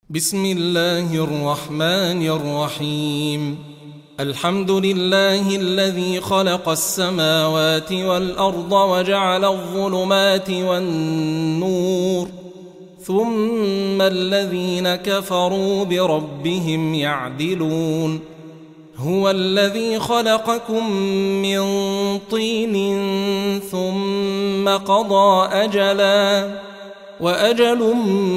بسم الله الرحمن الرحيم. الحمد لله الذي خلق السماوات والأرض وجعل الظلمات والنور، ثم الذين كفروا بربهم يعدلون. هو الذي خلقكم من طين ثم قضى أجلا، وأجل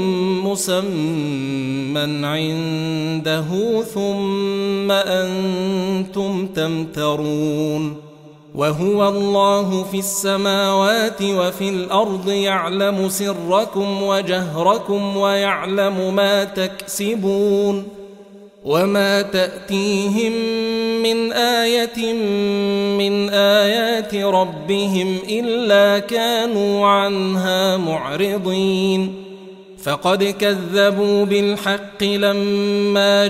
مسمى عنده، ثم أنتم تمترون. وهو الله في السماوات وفي الأرض، يعلم سركم وجهركم ويعلم ما تكسبون. وما تأتيهم من آية من آيات ربهم إلا كانوا عنها معرضين. فقد كذبوا بالحق لما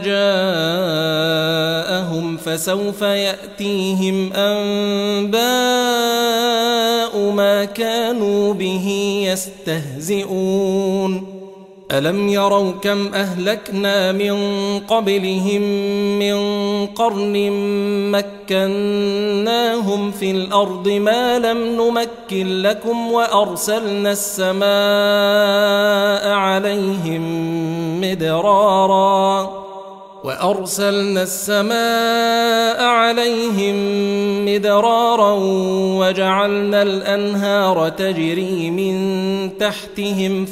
جاءهم، فسوف يأتيهم أنباء ما كانوا به يستهزئون. ألم يروا كم أهلكنا من قبلهم من قرن مكناهم في الأرض ما لم نمكن لكم، وأرسلنا السماء عليهم مدرارا وجعلنا الأنهار تجري من تحتهم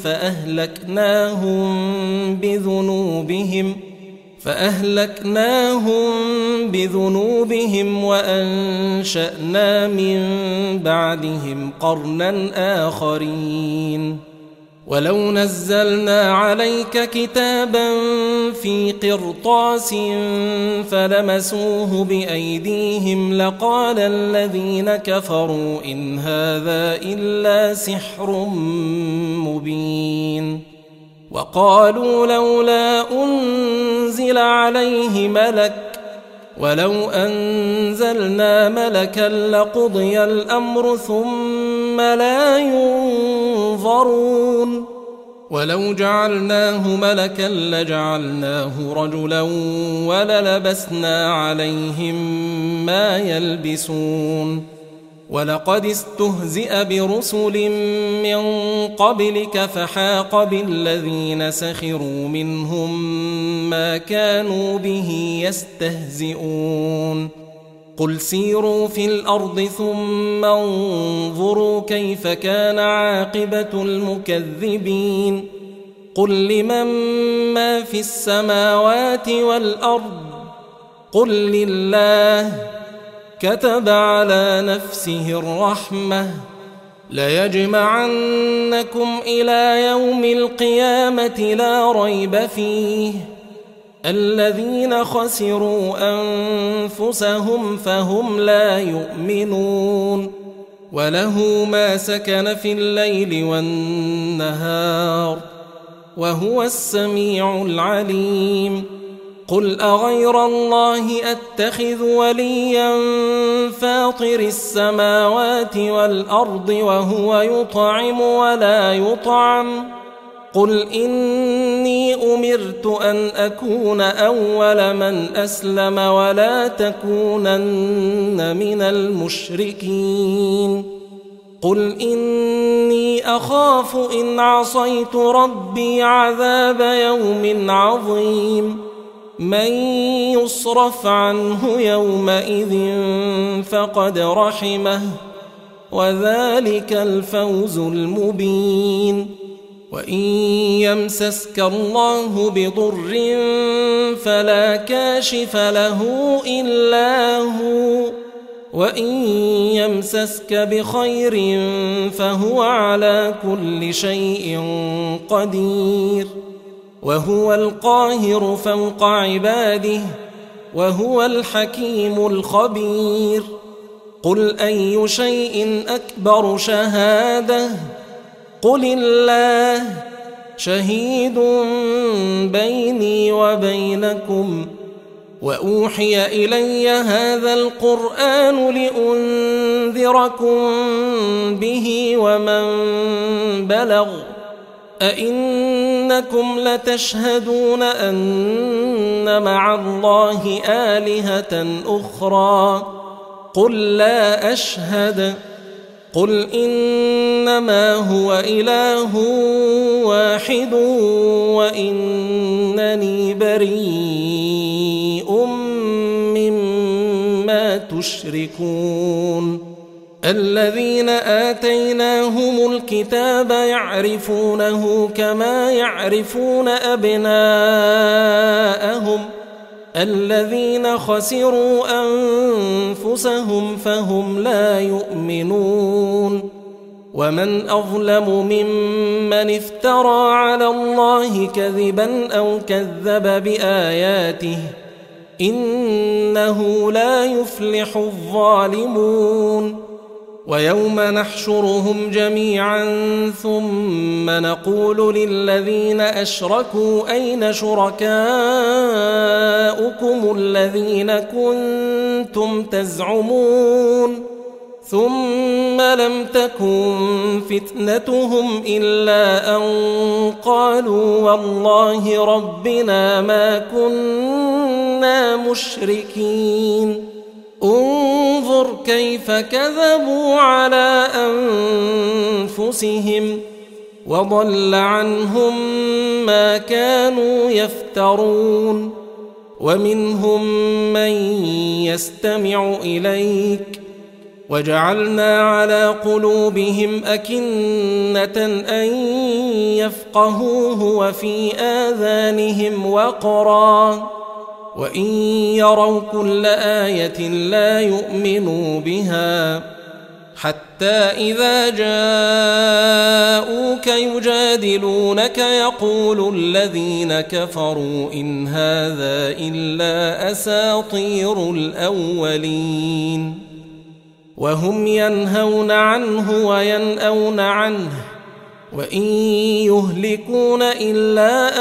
فأهلكناهم بذنوبهم وأنشأنا من بعدهم قرنا آخرين. ولو نزلنا عليك كتابا في قرطاس فلمسوه بأيديهم لقال الذين كفروا إن هذا إلا سحر مبين. وقالوا لولا أنزل عليه ملك، ولو أنزلنا ملكا لقضي الأمر ثم لا ينظرون. ولو جعلناه ملكا لجعلناه رجلا وللبسنا عليهم ما يلبسون. ولقد استهزئ برسل من قبلك فحاق بالذين سخروا منهم ما كانوا به يستهزئون. قل سيروا في الأرض ثم انظروا كيف كان عاقبة المكذبين. قل لمن ما في السماوات والأرض، قل لله. كتب على نفسه الرحمة ليجمعنكم إلى يوم القيامة لا ريب فيه. الذين خسروا أنفسهم فهم لا يؤمنون. وله ما سكن في الليل والنهار وهو السميع العليم. قل أغير الله أتخذ وليا فاطر السماوات والأرض وهو يطعم ولا يطعم. قل إني أمرت أن أكون أول من أسلم ولا تكونن من المشركين. قل إني أخاف إن عصيت ربي عذاب يوم عظيم. من يصرف عنه يومئذ فقد رحمه، وذلك الفوز المبين. وإن يمسسك الله بضر فلا كاشف له إلا هو، وإن يمسسك بخير فهو على كل شيء قدير. وهو القاهر فوق عباده، وهو الحكيم الخبير. قل أي شيء أكبر شهادة؟ قل الله شهيد بيني وبينكم. وأوحي إلي هذا القرآن لأنذركم به ومن بلغ أئنكم لتشهدون أن مع الله آلهة أخرى قل لا أشهد قل إنما هو إله واحد وإنني بريء مما تشركون الذين آتيناهم الكتاب يعرفونه كما يعرفون أبناءهم الذين خسروا أنفسهم فهم لا يؤمنون ومن أظلم ممن افترى على الله كذبا أو كذب بآياته إنه لا يفلح الظالمون ويوم نحشرهم جميعا ثم نقول للذين أشركوا أين شركاؤكم الذين كنتم تزعمون ثم لم تكن فتنتهم إلا أن قالوا والله ربنا ما كنا مشركين انظر كيف كذبوا على أنفسهم وضل عنهم ما كانوا يفترون ومنهم من يستمع إليك وجعلنا على قلوبهم أكنة أن يفقهوه وفي آذانهم وقرا وإن يروا كل آية لا يؤمنوا بها حتى إذا جاءوك يجادلونك يقول الذين كفروا إن هذا إلا أساطير الأولين وهم ينهون عنه وينأون عنه وإن يهلكون إلا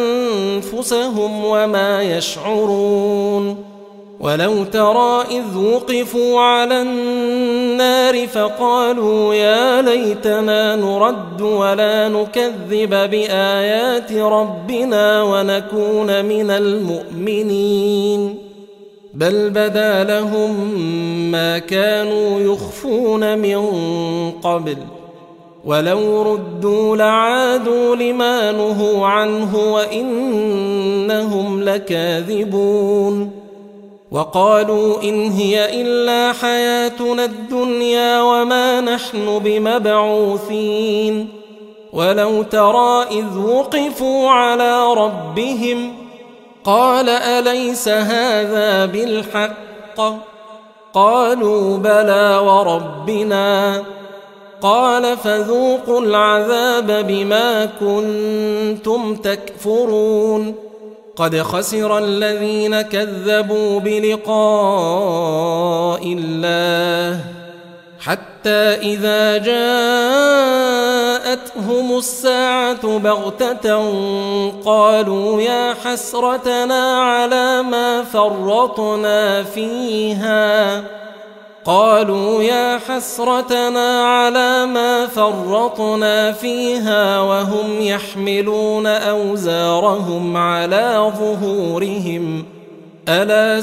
أنفسهم وما يشعرون ولو ترى إذ وقفوا على النار فقالوا يا ليتنا نرد ولا نكذب بآيات ربنا ونكون من المؤمنين بل بدا لهم ما كانوا يخفون من قبل ولو ردوا لعادوا لما نهوا عنه وإنهم لكاذبون وقالوا إن هي إلا حياتنا الدنيا وما نحن بمبعوثين ولو ترى إذ وقفوا على ربهم قال أليس هذا بالحق قالوا بلى وربنا قال فذوقوا العذاب بما كنتم تكفرون قد خسر الذين كذبوا بلقاء الله حتى إذا جاءتهم الساعة بغتة قالوا يا حسرتنا على ما فرطنا فيها وهم يحملون أوزارهم على ظهورهم ألا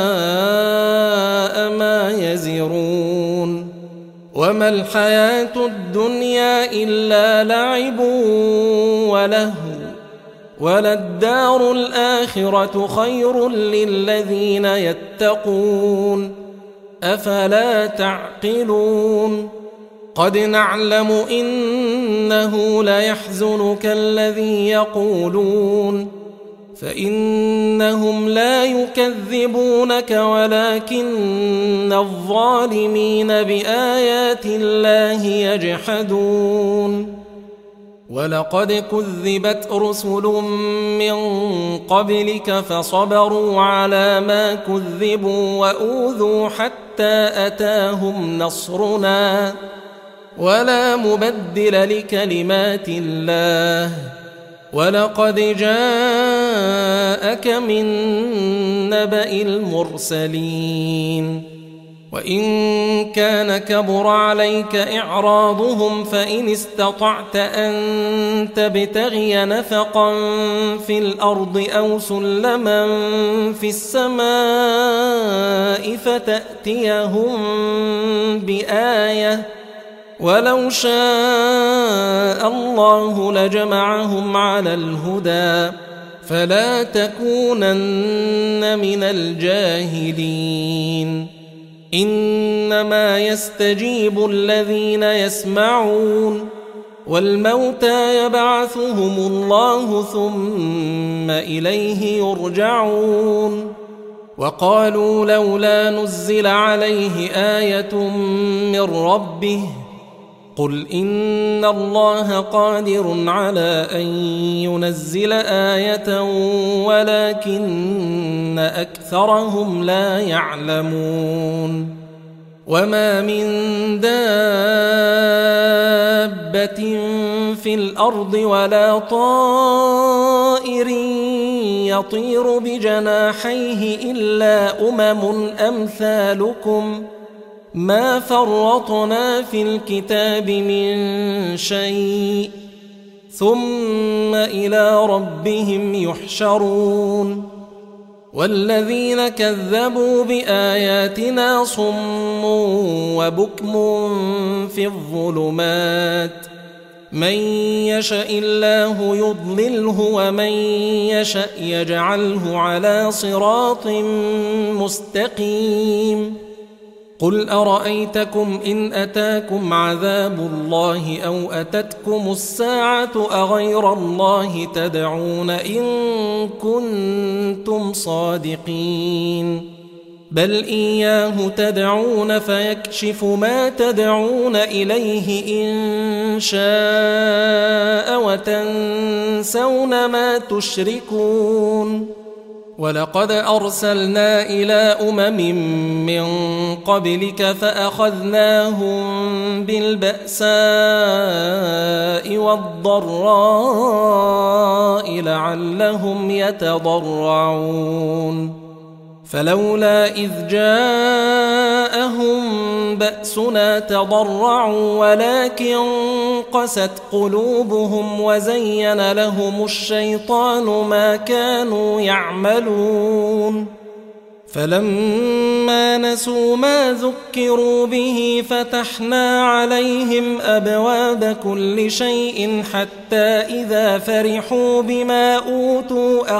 ساء ما يزرون وما الحياة الدنيا إلا لعب ولهو وللدار الآخرة خير للذين يتقون أفلا تعقلون قد نعلم إنه ليحزنك الذي يقولون فإنهم لا يكذبونك ولكن الظالمين بآيات الله يجحدون ولقد كذبت رسل من قبلك فصبروا على ما كذبوا وأوذوا حتى أتاهم نصرنا ولا مبدل لكلمات الله ولقد جاءك من نبأ المرسلين وإن كان كبر عليك إعراضهم فإن استطعت أن تبتغي نفقا في الأرض أو سلما في السماء فتأتيهم بآية ولو شاء الله لجمعهم على الهدى فلا تكونن من الجاهلين إنما يستجيب الذين يسمعون والموتى يبعثهم الله ثم إليه يرجعون وقالوا لولا نزل عليه آية من ربه قل إن الله قادر على أن ينزل آية ولكن أكثرهم لا يعلمون وما من دابة في الأرض ولا طائر يطير بجناحيه إلا أمثالكم ما فرطنا في الكتاب من شيء ثم إلى ربهم يحشرون والذين كذبوا بآياتنا صم وبكم في الظلمات من يشاء الله يضلله ومن يشاء يجعله على صراط مستقيم قل أرأيتكم إن أتاكم عذاب الله أو أتتكم الساعة أغير الله تدعون إن كنتم صادقين بل إياه تدعون فيكشف ما تدعون إليه إن شاء وتنسون ما تشركون ولقد أرسلنا إلى من قبلك فأخذناهم بالبأساء والضراء لعلهم يتضرعون فلولا إذ جاءهم بأسنا تضرعوا ولكن قست قلوبهم وزين لهم الشيطان ما كانوا يعملون فلما نسوا ما ذكروا به فتحنا عليهم أبواب كل شيء حتى إذا فرحوا بما أوتوا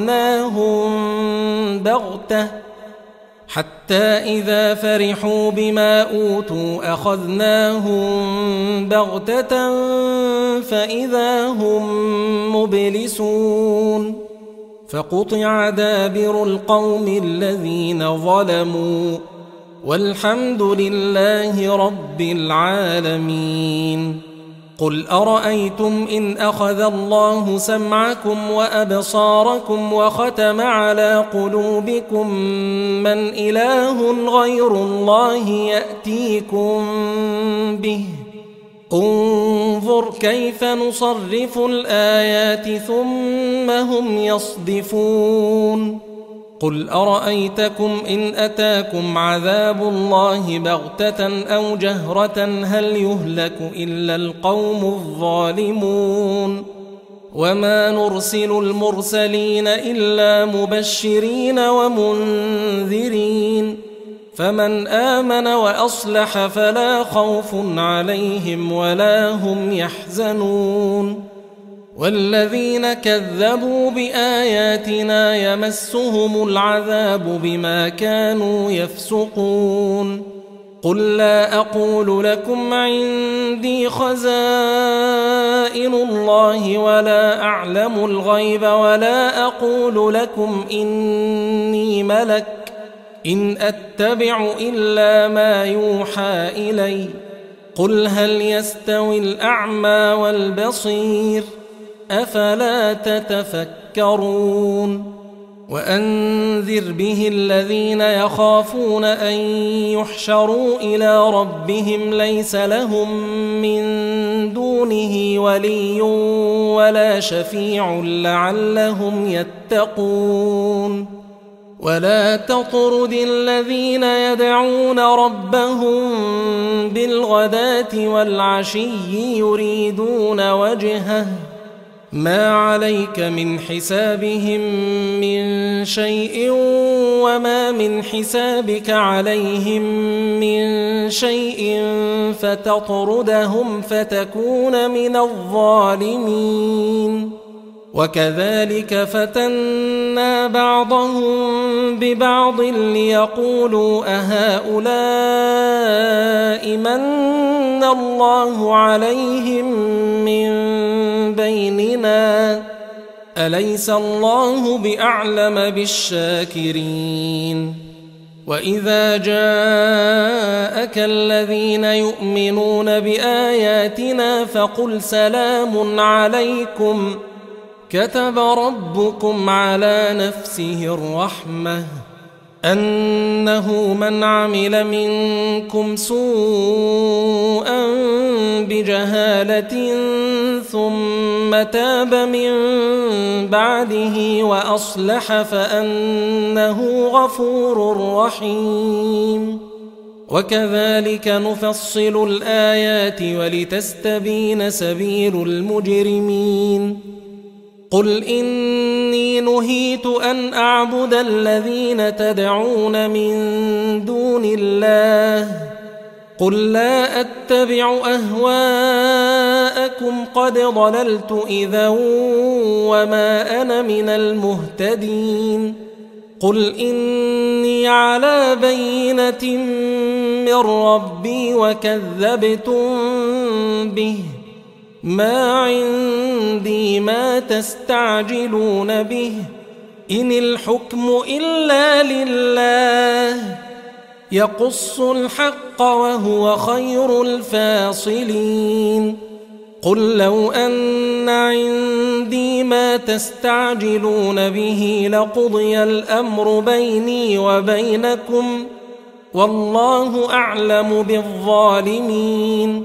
أخذناهم بغتة فإذا هم مبلسون فقطع دابر القوم الذين ظلموا والحمد لله رب العالمين قل أرأيتم إن أخذ الله سمعكم وأبصاركم وختم على قلوبكم من إله غير الله يأتيكم به انظر كيف نصرف الآيات ثم هم يصدفون قل أرأيتكم إن أتاكم عذاب الله بغتة أو جهرة هل يهلك إلا القوم الظالمون وما نرسل المرسلين إلا مبشرين ومنذرين فمن آمن وأصلح فلا خوف عليهم ولا هم يحزنون والذين كذبوا بآياتنا يمسهم العذاب بما كانوا يفسقون قل لا أقول لكم عندي خزائن الله ولا أعلم الغيب ولا أقول لكم إني ملك إن أتبع إلا ما يوحى إلي قل هل يستوي الأعمى والبصير أفلا تتفكرون وأنذر به الذين يخافون أن يحشروا إلى ربهم ليس لهم من دونه ولي ولا شفيع لعلهم يتقون ولا تطرد الذين يدعون ربهم بالغداة والعشي يريدون وجهه ما عليك من حسابهم من شيء وما من حسابك عليهم من شيء فتطردهم فتكون من الظالمين. وكذلك فتنا بعضهم ببعض ليقولوا أهؤلاء من الله عليهم من بيننا أليس الله بأعلم بالشاكرين. وإذا جاءك الذين يؤمنون بآياتنا فقل سلام عليكم كتب ربكم على نفسه الرحمة أنه من عمل منكم سوءا بجهالة ثم تاب من بعده وأصلح فأنه غفور رحيم. وكذلك نفصل الآيات ولتستبين سبيل المجرمين. قل إني نهيت أن أعبد الذين تدعون من دون الله قل لا أتبع أهواءكم قد ضللت إذا وما أنا من المهتدين. قل إني على بينة من ربي وكذبتم به ما عندي ما تستعجلون به إن الحكم إلا لله يقص الحق وهو خير الفاصلين. قل لو أن عندي ما تستعجلون به لقضي الأمر بيني وبينكم والله أعلم بالظالمين.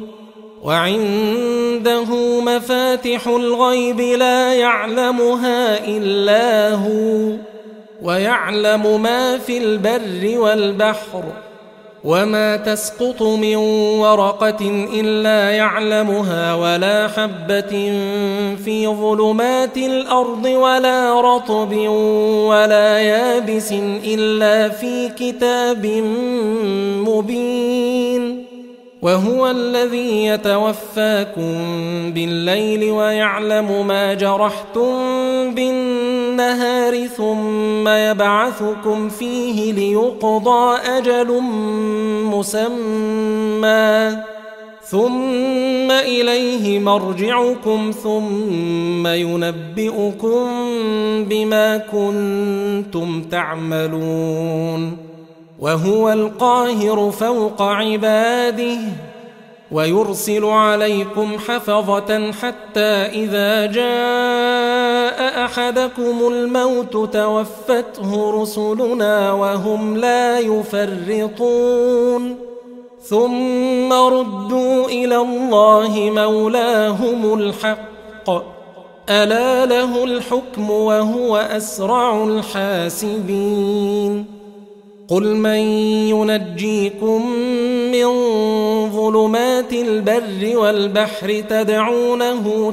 وعنده مفاتح الغيب لا يعلمها إلا هو ويعلم ما في البر والبحر وما تسقط من ورقة إلا يعلمها ولا حبة في ظلمات الأرض ولا رطب ولا يابس إلا في كتاب مبين. وهو الذي يتوفاكم بالليل ويعلم ما جرحتم بالنهار ثم يبعثكم فيه ليقضى أجل مسمى ثم إليه مرجعكم ثم ينبئكم بما كنتم تعملون. وهو القاهر فوق عباده ويرسل عليكم حفظة حتى إذا جاء أحدكم الموت توفته رسلنا وهم لا يفرطون ثم ردوا إلى الله مولاهم الحق ألا له الحكم وهو أسرع الحاسبين. قل من ينجيكم من ظلمات البر والبحر تدعونه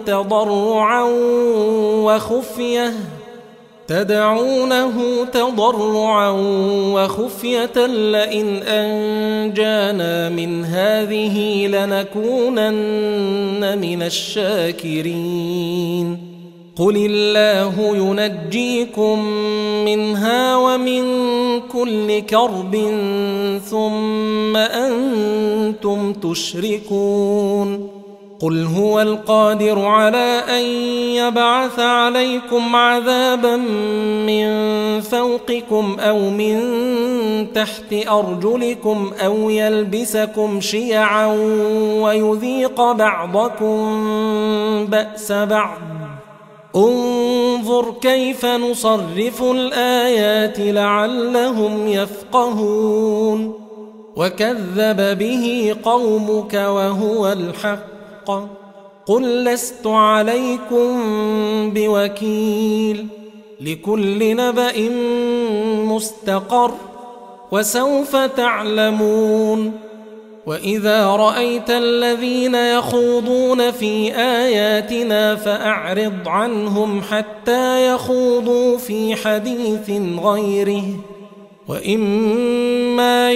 تضرعا وخفية لئن أنجانا من هذه لنكونن من الشاكرين. قل الله ينجيكم منها ومن كل كرب ثم أنتم تشركون. قل هو القادر على أن يبعث عليكم عذابا من فوقكم أو من تحت أرجلكم أو يلبسكم شيعا ويذيق بعضكم بأس بعض انظر كيف نصرف الآيات لعلهم يفقهون. وكذب به قومك وهو الحق قل لست عليكم بوكيل لكل نبأ مستقر وسوف تعلمون وإذا رأيت الذين يخوضون في آياتنا فأعرض عنهم حتى يخوضوا في حديث غيره وإما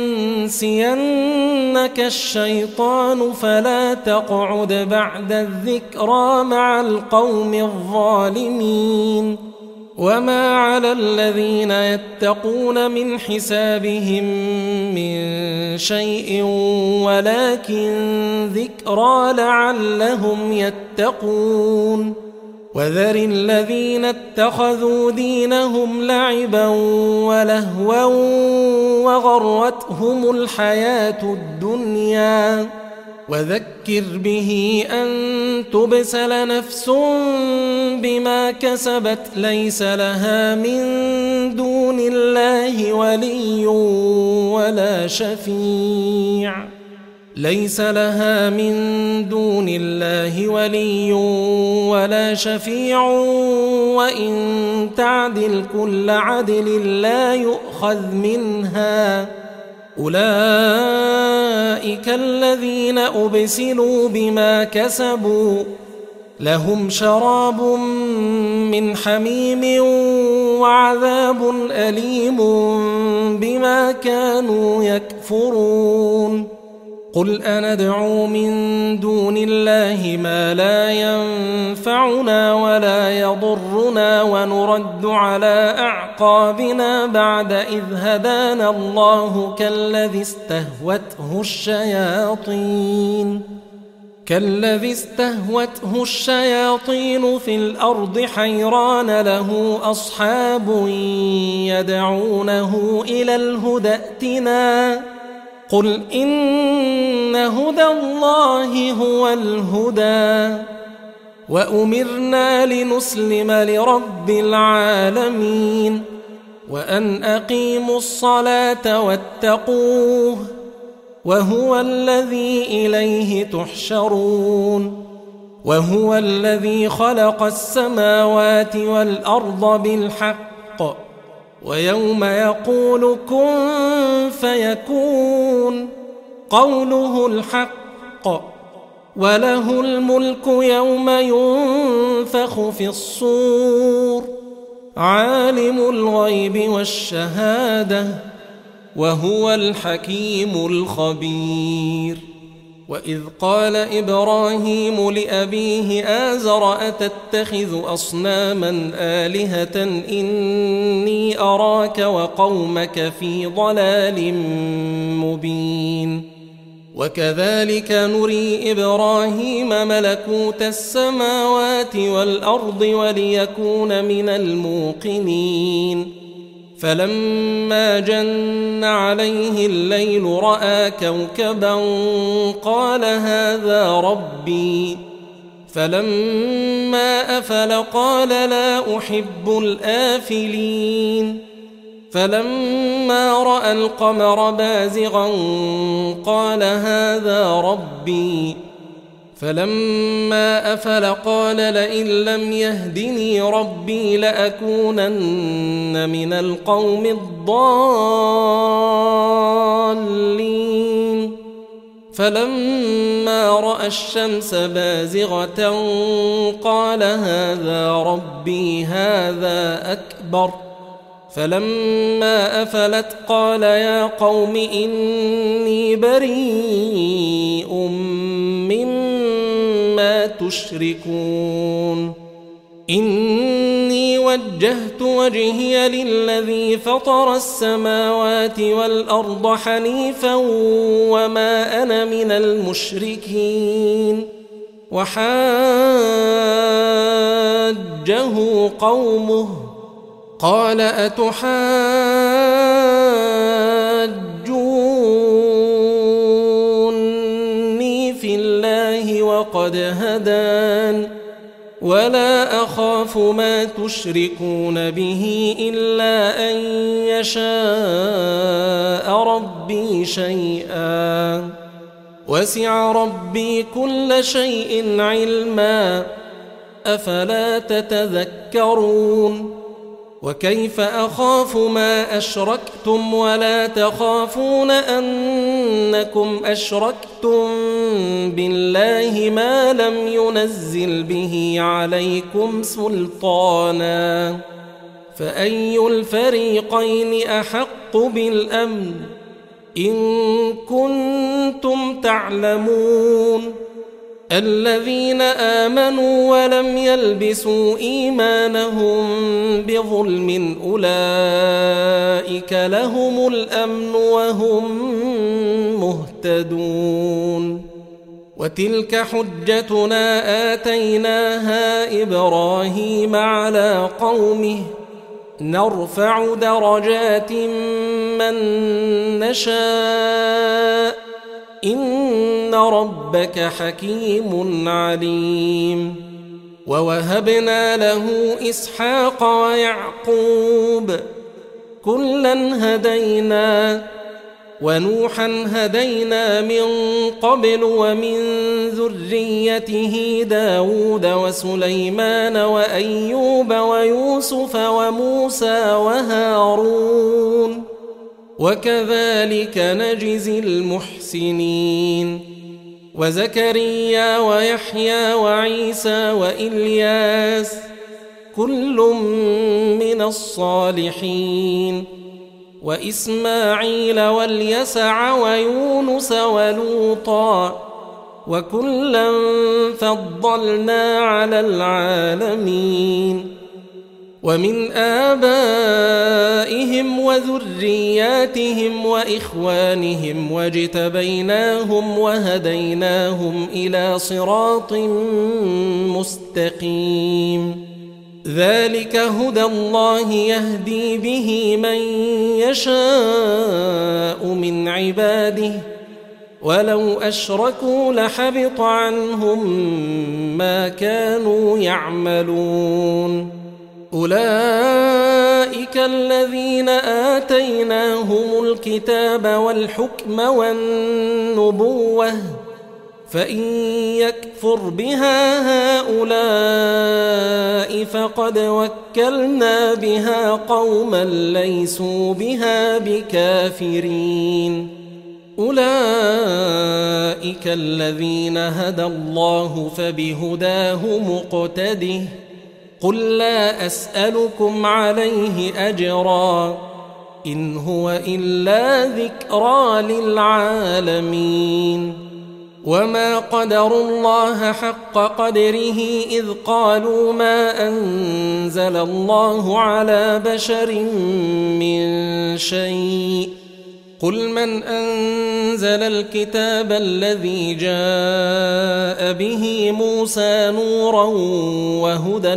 ينسينك الشيطان فلا تقعد بعد الذكرى مع القوم الظالمين وما على الذين يتقون من حسابهم من شيء ولكن ذكرى لعلهم يتقون وذر الذين اتخذوا دينهم لعبا ولهوا وغرتهم الحياة الدنيا وذكر به أن تبسل نفس بما كسبت ليس لها من دون الله ولي ولا شفيع ولا شفيع وإن تعدل كل عدل لا يؤخذ منها أولئك الذين أبسلوا بما كسبوا لهم شراب من حميم وعذاب أليم بما كانوا يكفرون قل أندعو من دون الله ما لا ينفعنا ولا يضرنا ونرد على أعقابنا بعد إذ هدانا الله كالذي استهوته الشياطين في الأرض حيران له أصحاب يدعونه إلى الهدى ائتنا قل إن هدى الله هو الهدى وأمرنا لنسلم لرب العالمين وأن أقيموا الصلاة واتقوه وهو الذي إليه تحشرون وهو الذي خلق السماوات والأرض بالحق ويوم يقول كن فيكون قوله الحق وله الملك يوم ينفخ في الصور عالم الغيب والشهادة وهو الحكيم الخبير وإذ قال إبراهيم لأبيه آزر أتتخذ أصناما آلهة إني أراك وقومك في ضلال مبين وكذلك نري إبراهيم ملكوت السماوات والأرض وليكون من الموقنين فلما جن عليه الليل رأى كوكبا قال هذا ربي فلما أفل قال لا أحب الآفلين فلما رأى القمر بازغا قال هذا ربي فلما أفل قال لئن لم يهدني ربي لأكونن من القوم الضالين فلما رأى الشمس بازغة قال هذا ربي هذا أكبر فلما أفلت قال يا قوم إني بريء مما تشركون إني وجهت وجهي للذي فطر السماوات والأرض حنيفا وما أنا من المشركين وحاجه قومه قال أتحاجوني في الله وقد هدان ولا أخاف ما تشركون به إلا أن يشاء ربي شيئا وسع ربي كل شيء علما أفلا تتذكرون وكيف أخاف ما أشركتم ولا تخافون أنكم أشركتم بالله ما لم ينزل به عليكم سلطانا فأي الفريقين أحق بالأمن إن كنتم تعلمون الذين آمنوا ولم يلبسوا إيمانهم بظلم أولئك لهم الأمن وهم مهتدون وتلك حجتنا آتيناها إبراهيم على قومه نرفع درجات من نشاء إن ربك حكيم عليم ووهبنا له إسحاق ويعقوب كلا هدينا ونوحا هدينا من قبل ومن ذريته داود وسليمان وأيوب ويوسف وموسى وهارون وكذلك نجزي المحسنين وزكريا ويحيى وعيسى وإلياس كل من الصالحين وإسماعيل واليسع ويونس ولوطا وكلا فضلنا على العالمين ومن آبائهم وذرياتهم وإخوانهم واجتبيناهم وهديناهم إلى صراط مستقيم ذلك هدى الله يهدي به من يشاء من عباده ولو أشركوا لحبط عنهم ما كانوا يعملون أولئك الذين آتيناهم الكتاب والحكم والنبوة فإن يكفر بها هؤلاء فقد وكلنا بها قوما ليسوا بها بكافرين أولئك الذين هدى الله فبهداه مقتده قل لا أسألكم عليه أجرا إن هو إلا ذكرى للعالمين وما قدروا الله حق قدره إذ قالوا ما أنزل الله على بشر من شيء قل من أنزل الكتاب الذي جاء به موسى نورا وهدى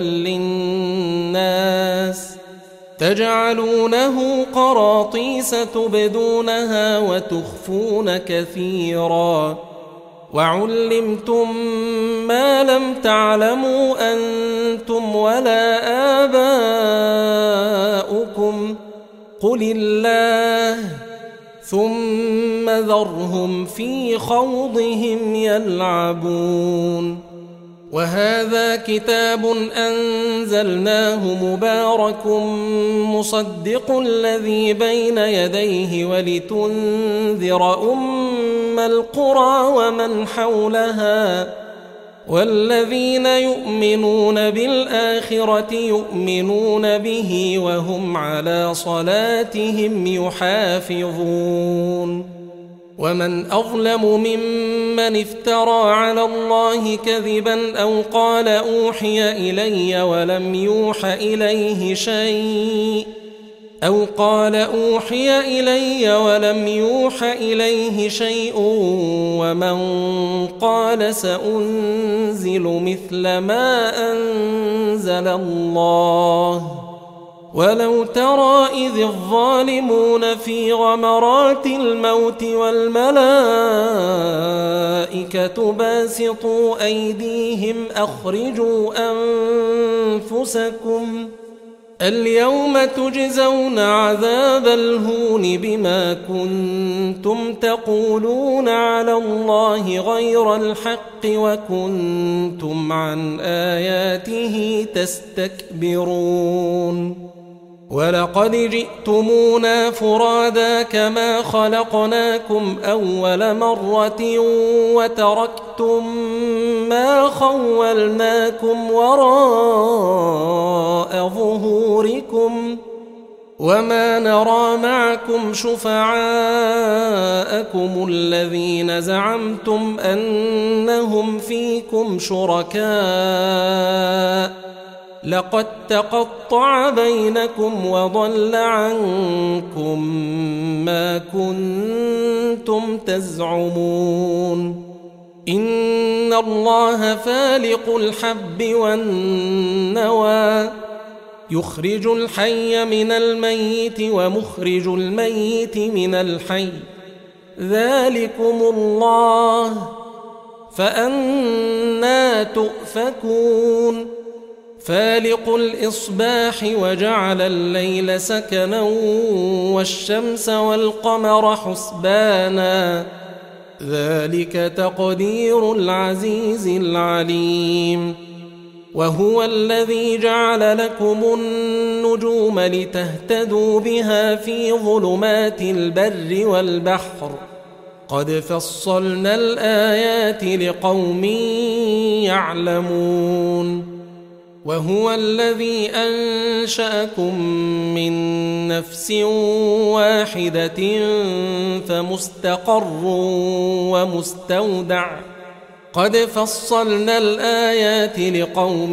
للناس تجعلونه قراطيس تبدونها وتخفون كثيرا وعلمتم ما لم تعلموا أنتم ولا آباؤكم قل الله ثم ذرهم في خوضهم يلعبون وهذا كتاب أنزلناه مبارك مصدق الذي بين يديه ولتنذر أم القرى ومن حولها والذين يؤمنون بالآخرة يؤمنون به وهم على صلاتهم يحافظون ومن أظلم ممن افترى على الله كذبا أو قال أوحي إلي ولم يوح إليه شيء ومن قال سأنزل مثل ما أنزل الله ولو ترى إذ الظالمون في غمرات الموت والملائكة باسطوا أيديهم أخرجوا أنفسكم اليوم تجزون عذاب الهون بما كنتم تقولون على الله غير الحق وكنتم عن آياته تستكبرون ولقد جئتمونا فرادا كما خلقناكم أول مرة وتركتم ما خولناكم وراء ظهوركم وما نرى معكم شفعاءكم الذين زعمتم أنهم فيكم شركاء لقد تقطع بينكم وضل عنكم ما كنتم تزعمون إن الله فالق الحب والنوى يخرج الحي من الميت ومخرج الميت من الحي ذلكم الله فأنى تؤفكون فالق الإصباح وجعل الليل سكنا والشمس والقمر حسبانا ذلك تقدير العزيز العليم وهو الذي جعل لكم النجوم لتهتدوا بها في ظلمات البر والبحر قد فصلنا الآيات لقوم يعلمون وهو الذي أنشأكم من نفس واحدة فمستقر ومستودع قد فصلنا الآيات لقوم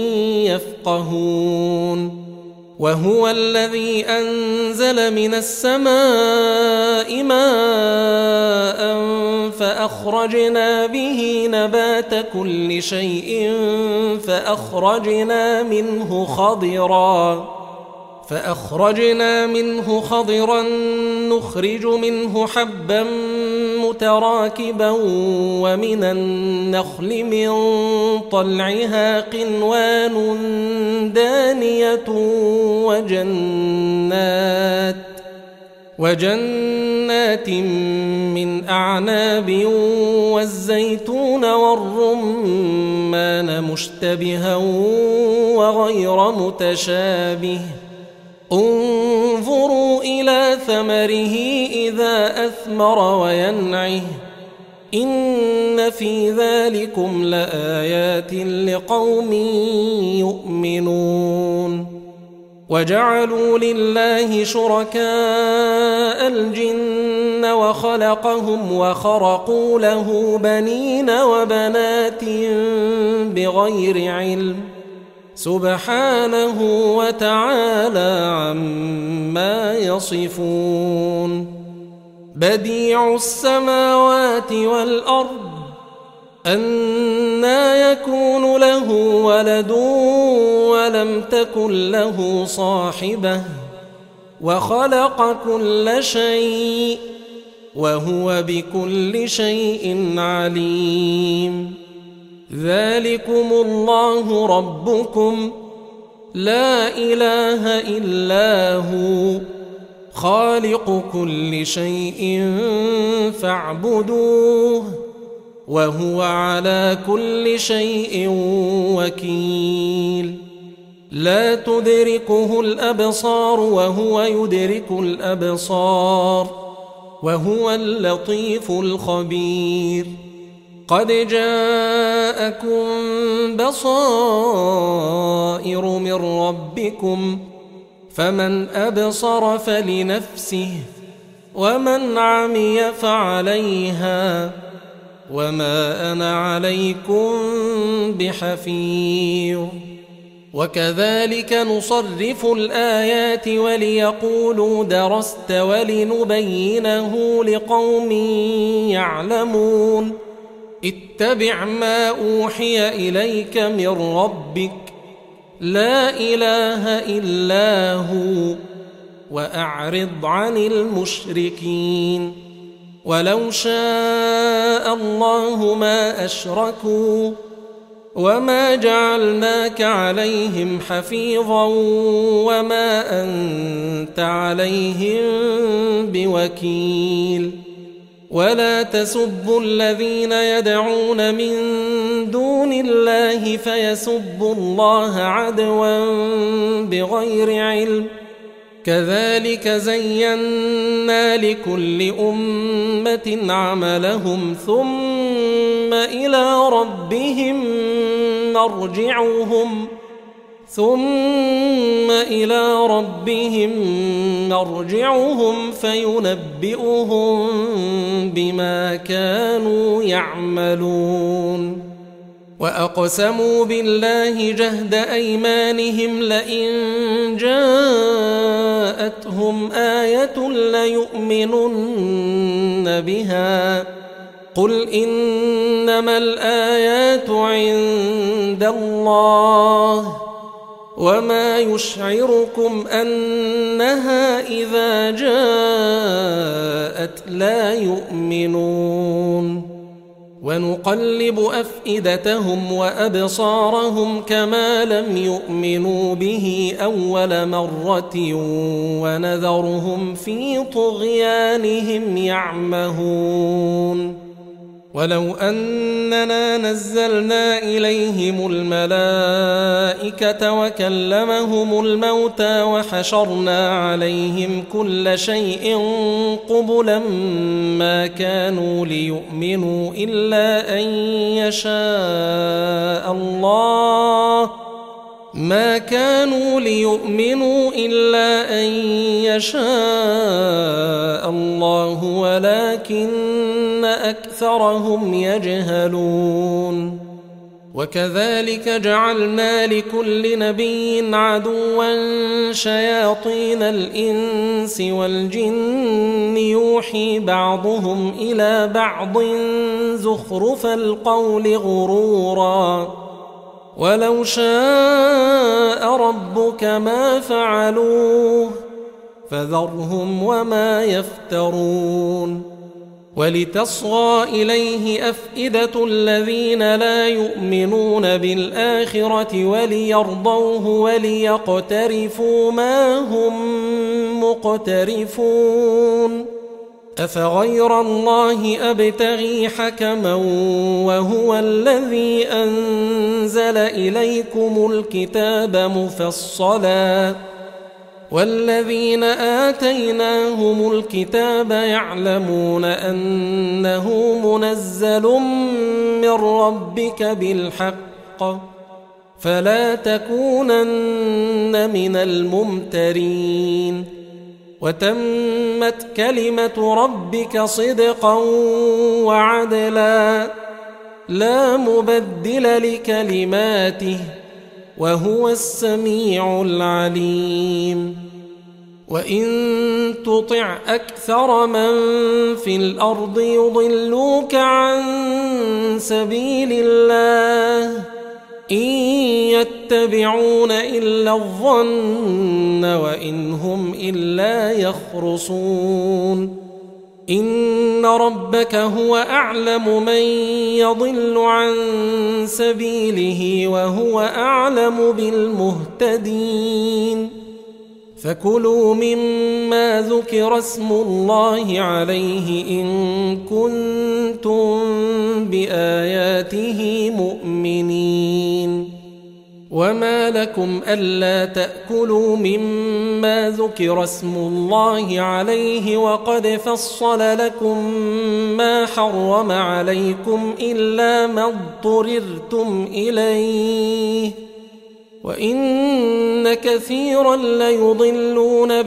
يفقهون وهو الذي أنزل من السماء ماء فأخرجنا به نبات كل شيء فأخرجنا منه خضرا نخرج منه حبا متراكبا ومن النخل من طلعها قنوان دانية وجنات من أعناب والزيتون والرمان مشتبها وغير متشابه انظروا إلى ثمره إذا أثمر وينعه إن في ذلكم لآيات لقوم يؤمنون وجعلوا لله شركاء الجن وخلقهم وخرقوا له بنين وبنات بغير علم سبحانه وتعالى عما يصفون بديع السماوات والأرض أنى يكون له ولد ولم تكن له صاحبة وخلق كل شيء وهو بكل شيء عليم ذلكم الله ربكم لا إله إلا هو خالق كل شيء فاعبدوه وهو على كل شيء وكيل لا تدركه الأبصار وهو يدرك الأبصار وهو اللطيف الخبير قد جاءكم بصائر من ربكم فمن أبصر فلنفسه ومن عمي فعليها وما أنا عليكم بحفيظ وكذلك نصرف الآيات وليقولوا درست ولنبينه لقوم يعلمون اتبع ما أوحي إليك من ربك لا إله إلا هو وأعرض عن المشركين ولو شاء الله ما أشركوا وما جعلناك عليهم حفيظا وما أنت عليهم بوكيل ولا تسبوا الذين يدعون من دون الله فيسبوا الله عدوا بغير علم كذلك زينا لكل أمة عملهم ثم إلى ربهم مرجعهم فينبئهم بما كانوا يعملون. وأقسموا بالله جهد أيمانهم لئن جاءتهم آية ليؤمنن بها قل إنما الآيات عند الله وما يشعركم أنها إذا جاءت لا يؤمنون. ونقلب أفئدتهم وأبصارهم كما لم يؤمنوا به أول مرة ونذرهم في طغيانهم يعمهون. ولو أننا نزلنا إليهم الملائكة وكلمهم الموتى وحشرنا عليهم كل شيء قبلا ما كانوا ليؤمنوا إلا أن يشاء الله ولكن أكثرهم يجهلون. وكذلك جعلنا لكل نبي عدوا شياطين الإنس والجن يوحي بعضهم إلى بعض زخرف القول غرورا ولو شاء ربك ما فعلوه فذرهم وما يفترون. ولتصغى إليه أفئدة الذين لا يؤمنون بالآخرة وليرضوه وليقترفوا ما هم مقترفون. أفغير الله أبتغي حكما وهو الذي أنزل إليكم الكتاب مفصلا والذين آتيناهم الكتاب يعلمون أنه منزل من ربك بالحق فلا تكونن من الممترين. وتمت كلمة ربك صدقا وعدلا لا مبدل لكلماته وهو السميع العليم. وإن تطع أكثر من في الأرض يضلوك عن سبيل الله إن يتبعون إلا الظن وإن هم إلا يخرصون. إن ربك هو أعلم من يضل عن سبيله وهو أعلم بالمهتدين. فكلوا مما ذكر اسم الله عليه إن كنتم بآياته مؤمنين. وما لكم ألا تأكلوا مما ذكر اسم الله عليه وقد فصل لكم ما حرم عليكم إلا ما اضطررتم إليه وإن كثيرا ليضلون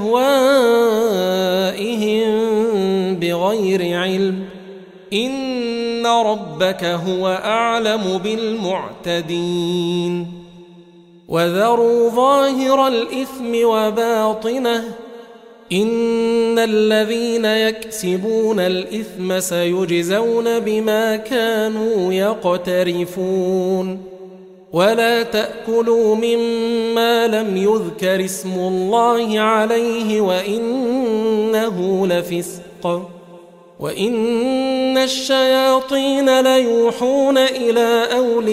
بأهوائهم بغير علم إن ربك هو أعلم بالمعتدين. وذروا ظاهر الإثم وباطنه إن الذين يكسبون الإثم سيجزون بما كانوا يقترفون. ولا تأكلوا مما لم يذكر اسم الله عليه وإنه لفسق وإن الشياطين ليوحون إلى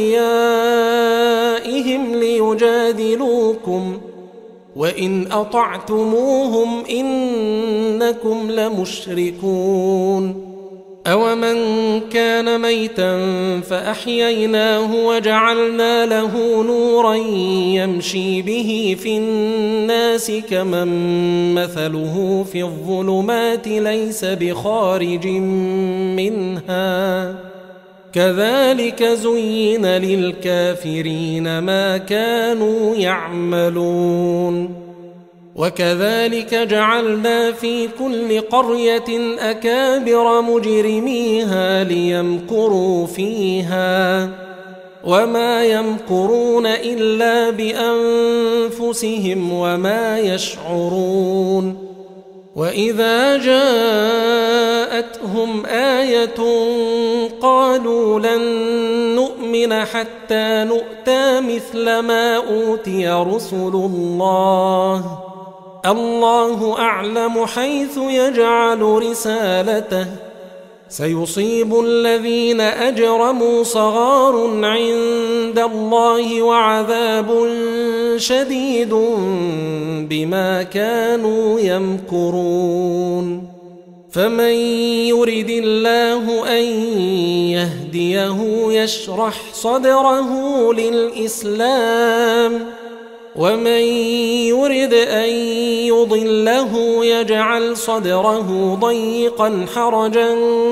أوليائهم ليجادلوكم وإن أطعتموهم إنكم لمشركون. أومن كان ميتا فأحييناه وجعلنا له نورا يمشي به في الناس كمن مثله في الظلمات ليس بخارج منها كذلك زين للكافرين ما كانوا يعملون وكذلك جعلنا في كل قرية أكابر مجرميها ليمكروا فيها وما يمكرون إلا بأنفسهم وما يشعرون وإذا جاءتهم آية قالوا لن نؤمن حتى نؤتى مثل ما أوتي رسل الله الله أعلم حيث يجعل رسالته سيصيب الذين أجرموا صغار عند الله وعذاب شديد بما كانوا يمكرون فمن يرد الله أن يهديه يشرح صدره للإسلام ومن يرد أن يضله يجعل صدره ضيقا حرجا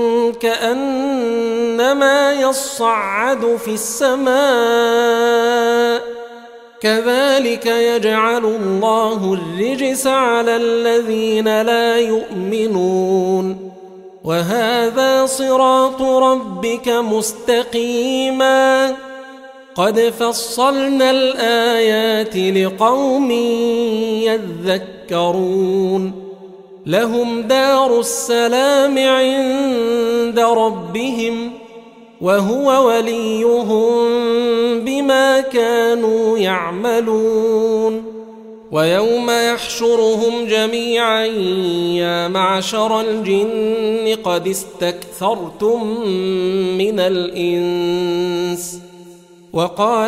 كأنما يصعد في السماء كذلك يجعل الله الرجس على الذين لا يؤمنون وهذا صراط ربك مستقيما قد فصلنا الآيات لقوم يذكرون لهم دار السلام عند ربهم وهو وليهم بما كانوا يعملون ويوم يحشرهم جميعا يا معشر الجن قد استكثرتم من الإنس وقال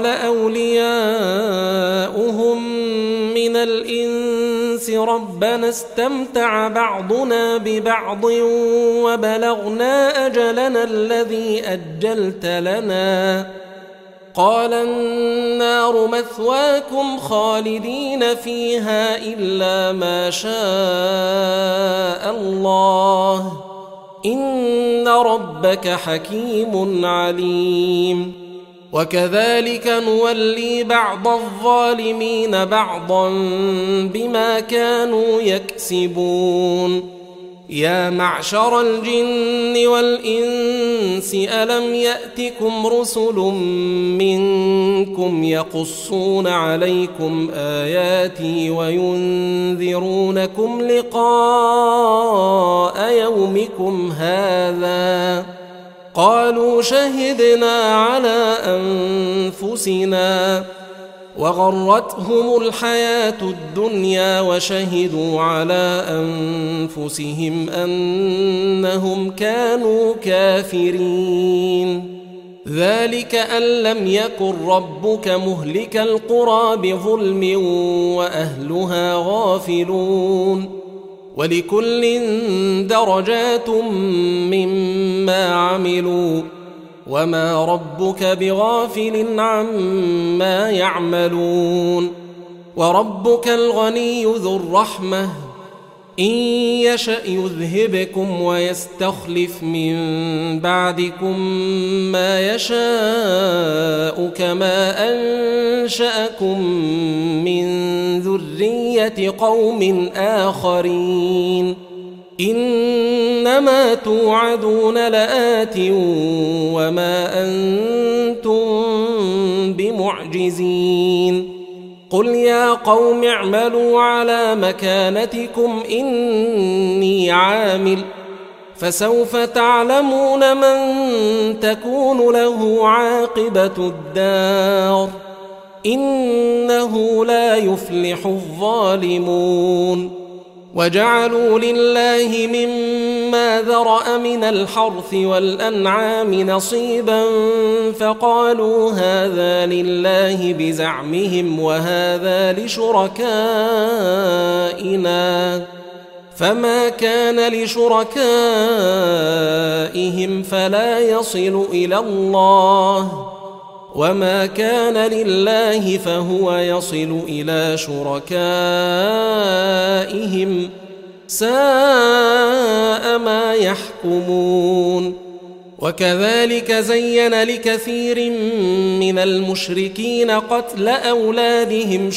أولياؤهم من الإنس ربنا استمتع بعضنا ببعض وبلغنا أجلنا الذي أجلت لنا قال النار مثواكم خالدين فيها إلا ما شاء الله إن ربك حكيم عليم وكذلك نولي بعض الظالمين بعضا بما كانوا يكسبون يا معشر الجن والإنس ألم يأتكم رسل منكم يقصون عليكم آياتي وينذرونكم لقاء يومكم هذا قالوا شهدنا على أنفسنا وغرتهم الحياة الدنيا وشهدوا على أنفسهم أنهم كانوا كافرين ذلك أن لم يكن ربك مهلك القرى بظلم وأهلها غافلون ولكل درجات مما عملوا وما ربك بغافل عما يعملون وربك الغني ذو الرحمة إن يشأ يذهبكم ويستخلف من بعدكم ما يشاء كما أنشأكم من ذرية قوم آخرين إنما توعدون لآت وما أنتم بمعجزين قل يا قوم اعملوا على مكانتكم إني عامل فسوف تعلمون من تكون له عاقبة الدار إنه لا يفلح الظالمون وجعلوا لله مما ذرأ من الحرث والأنعام نصيبا فقالوا هذا لله بزعمهم وهذا لشركائنا فما كان لشركائهم فلا يصل إلى الله، وما كان لله فهو يصل إلى شركائهم، ساء ما يحكمون. وكذلك زين لكثير من المشركين قتل أولادهم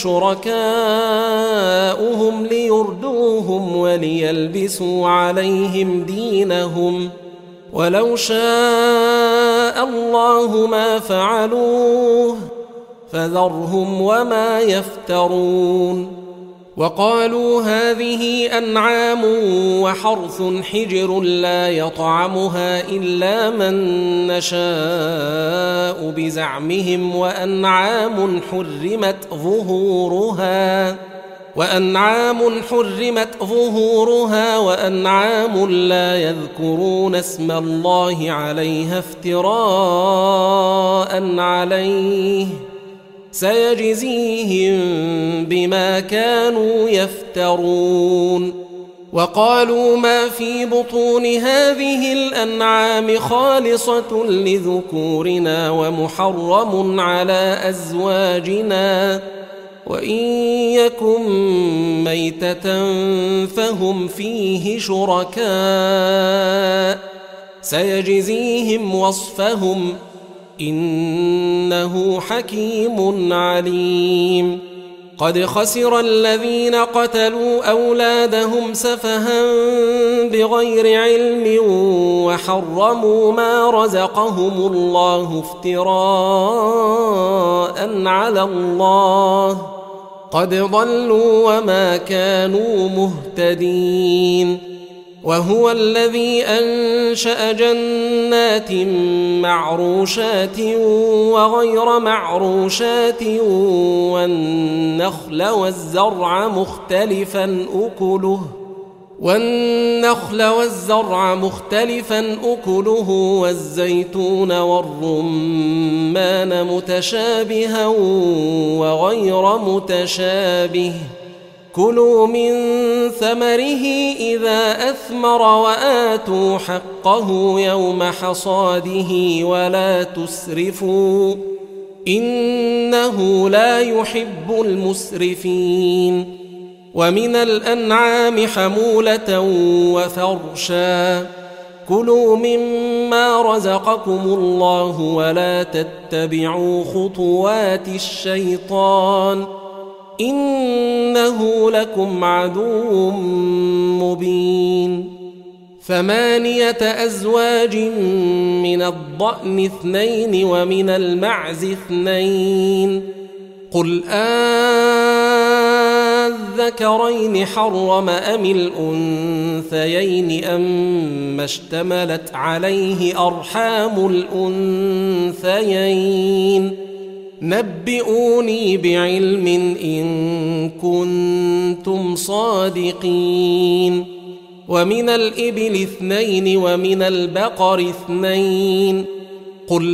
شركاؤهم ليردوهم وليلبسوا عليهم دينهم، ولو شاء الله ما فعلوه فذرهم وما يفترون. وقالوا هذه أنعام وحرث حجر لا يطعمها إلا من نشاء بزعمهم، وأنعام حرمت ظهورها وأنعام لا يذكرون اسم الله عليها افتراء عليه، سيجزيهم بما كانوا يفترون. وقالوا ما في بطون هذه الأنعام خالصة لذكورنا ومحرم على أزواجنا، وإن يكن ميتة فهم فيه شركاء، سيجزيهم وصفهم إنه حكيم عليم. قد خسر الذين قتلوا أولادهم سفها بغير علم وحرموا ما رزقهم الله افتراء على الله، قد ضلوا وما كانوا مهتدين. وهو الذي أنشأ جنات معروشات وغير معروشات والنخل والزرع مختلفا أكله والزيتون والرمان متشابها وغير متشابه، كلوا من ثمره إذا أثمر وآتوا حقه يوم حصاده ولا تسرفوا إنه لا يحب المسرفين. ومن الأنعام حمولة وفرشا، كلوا مما رزقكم الله ولا تتبعوا خطوات الشيطان إنه لكم عدو مبين. 8 أزواج من الضأن 2 ومن المعز 2، قل الذكرين حرم أم الأنثيين أم اشتملت عليه أرحام الأنثيين، نبئوني بعلم إن كنتم صادقين. ومن الإبل 2 ومن البقر 2، قل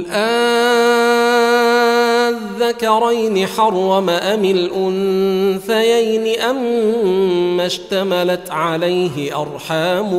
الذكرين حرم أم الأنثيين أم اشتملت عليه أرحام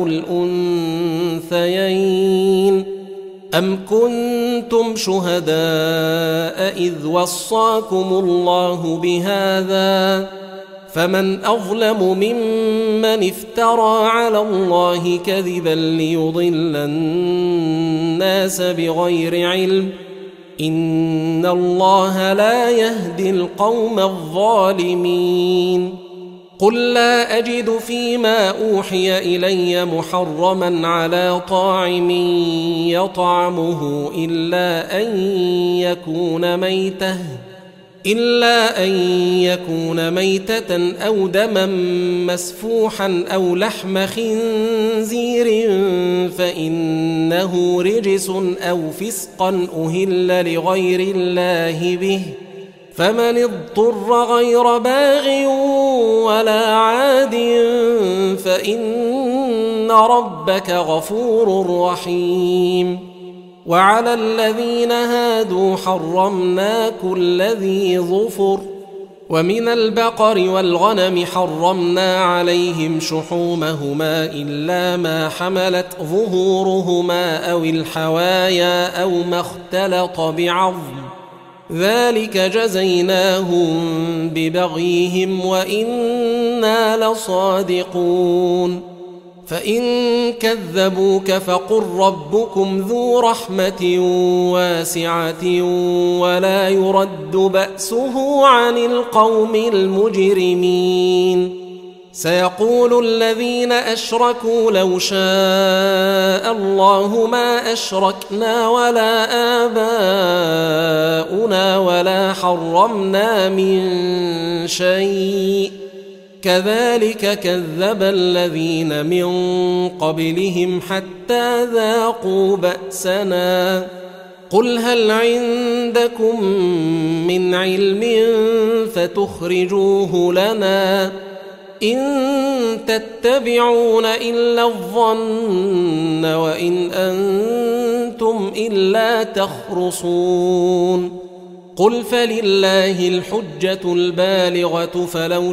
الأنثيين، أم كنتم شهداء إذ وصاكم الله بهذا، فمن أظلم ممن افترى على الله كذبا ليضل الناس بغير علم، إن الله لا يهدي القوم الظالمين. قل لا أجد فيما أوحي إلي محرما على طاعم يطعمه إلا أن يكون ميتة أو دما مسفوحا أو لحم خنزير فإنه رجس أو فسقا أهل لغير الله به، فمن اضطر غير باغ ولا عاد فإن ربك غفور رحيم. وعلى الذين هادوا حرمنا كل ذي ظفر، ومن البقر والغنم حرمنا عليهم شحومهما إلا ما حملت ظهورهما أو الحوايا أو ما اختلط بعظم ذلك جزيناهم ببغيهم وإنا لصادقون فإن كذبوك فقل ربكم ذو رحمة واسعة ولا يرد بأسه عن القوم المجرمين سيقول الذين أشركوا لو شاء الله ما أشركنا ولا آباؤنا ولا حرمنا من شيء كذلك كذب الذين من قبلهم حتى ذاقوا بأسنا قل هل عندكم من علم فتخرجوه لنا إن تتبعون إلا الظن وإن أنتم إلا تخرصون قل فلله الحجة البالغة فلو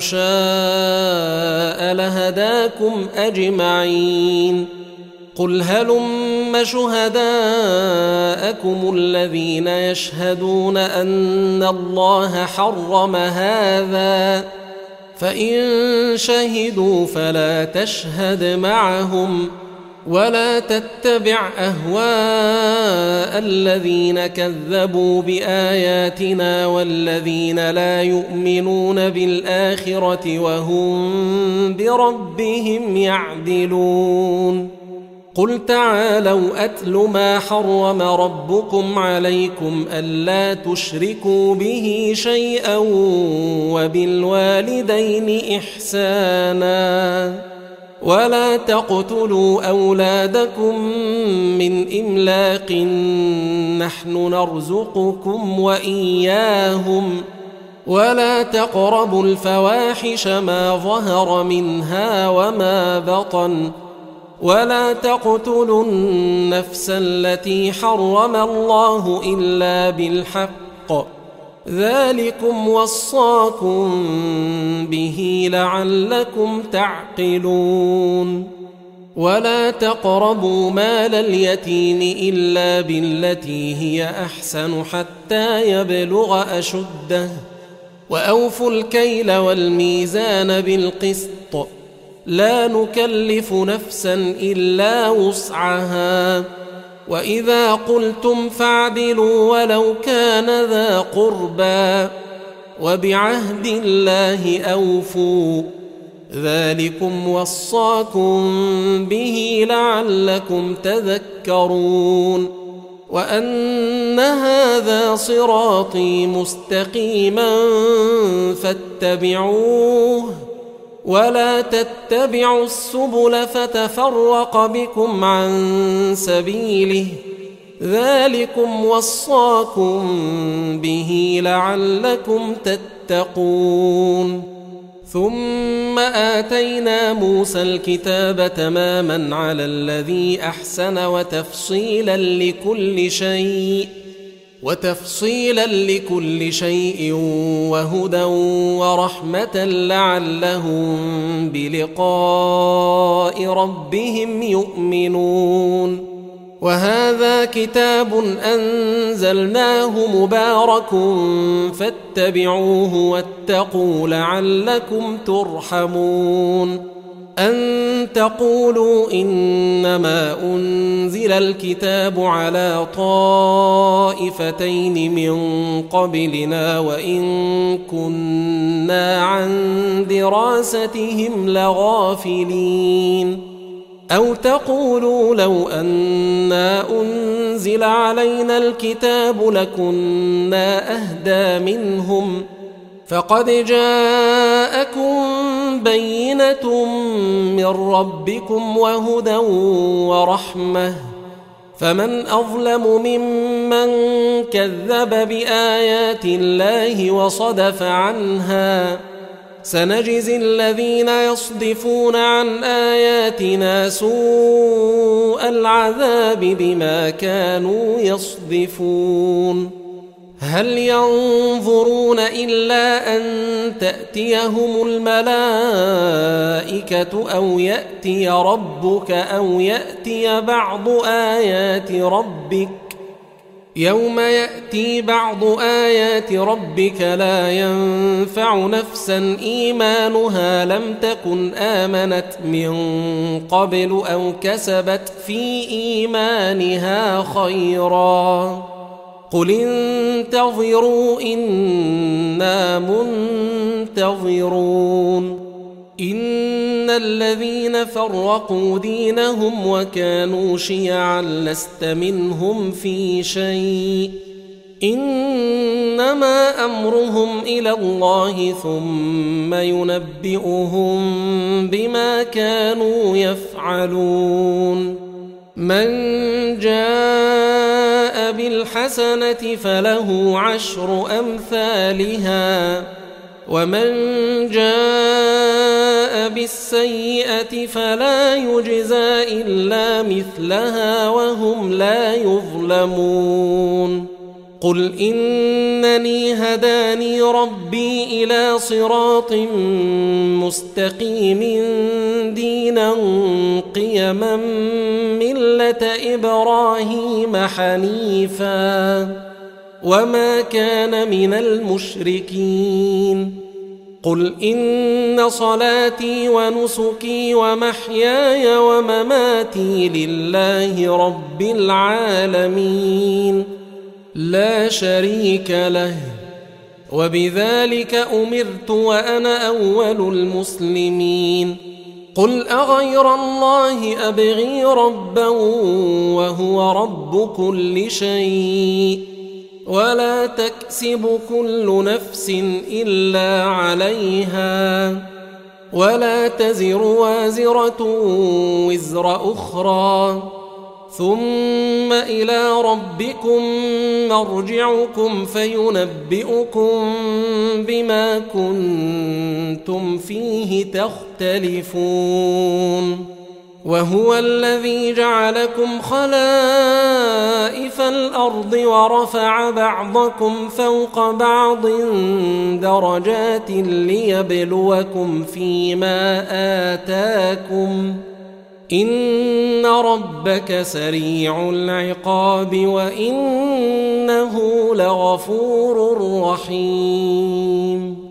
شاء لهداكم أجمعين قل هلم شهداءكم الذين يشهدون أن الله حرم هذا فإن شهدوا فلا تشهد معهم ولا تتبع أهواء الذين كذبوا بآياتنا والذين لا يؤمنون بالآخرة وهم بربهم يعدلون قل تعالوا أتل ما حرم ربكم عليكم ألا تشركوا به شيئا وبالوالدين إحسانا ولا تقتلوا أولادكم من إملاق نحن نرزقكم وإياهم ولا تقربوا الفواحش ما ظهر منها وما بطن ولا تقتلوا النفس التي حرم الله إلا بالحق ذلكم وصاكم به لعلكم تعقلون ولا تقربوا مال اليتيم إلا بالتي هي أحسن حتى يبلغ أشده وأوفوا الكيل والميزان بالقسط لا نكلف نفسا إلا وسعها وإذا قلتم فاعدلوا ولو كان ذا قربى وبعهد الله أوفوا ذلكم وصاكم به لعلكم تذكرون وأن هذا صراطي مستقيما فاتبعوه ولا تتبعوا السبل فتفرق بكم عن سبيله ذلكم وصاكم به لعلكم تتقون ثم آتينا موسى الكتاب تماما على الذي أحسن وتفصيلا لكل شيء وهدى ورحمة لعلهم بلقاء ربهم يؤمنون وهذا كتاب أنزلناه مبارك فاتبعوه واتقوا لعلكم ترحمون أن تقولوا إنما أنزل الكتاب على طائفتين من قبلنا وإن كنا عن دراستهم لغافلين أو تقولوا لو أنا أنزل علينا الكتاب لكنا أهدى منهم فقد جاءكم بينة من ربكم وهدى ورحمة فمن أظلم ممن كذب بآيات الله وصدف عنها سنجزي الذين يصدفون عن آياتنا سوء العذاب بما كانوا يصدفون هل ينظرون إلا أن تأتيهم الملائكة أو يأتي ربك أو يأتي بعض آيات ربك يوم يأتي بعض آيات ربك لا ينفع نفسا إيمانها لم تكن آمنت من قبل أو كسبت في إيمانها خيرا قل انتظروا إنا منتظرون إن الذين فرقوا دينهم وكانوا شيعا لست منهم في شيء إنما أمرهم إلى الله ثم ينبئهم بما كانوا يفعلون من جاء بالحسنة فله عشر أمثالها ومن جاء بالسيئة فلا يجزى إلا مثلها وهم لا يظلمون قل إنني هداني ربي إلى صراط مستقيم دينا قيما ملة إبراهيم حنيفا وما كان من المشركين قل إن صلاتي ونسكي ومحياي ومماتي لله رب العالمين لا شريك له وبذلك أمرت وأنا أول المسلمين قل أغير الله أبغي ربا وهو رب كل شيء ولا تكسب كل نفس إلا عليها ولا تزر وازرة وزر أخرى ثم إلى ربكم مرجعكم فينبئكم بما كنتم فيه تختلفون وهو الذي جعلكم خلائف الأرض ورفع بعضكم فوق بعض درجات ليبلوكم فيما آتاكم إن ربك سريع العقاب وإنه لغفور رحيم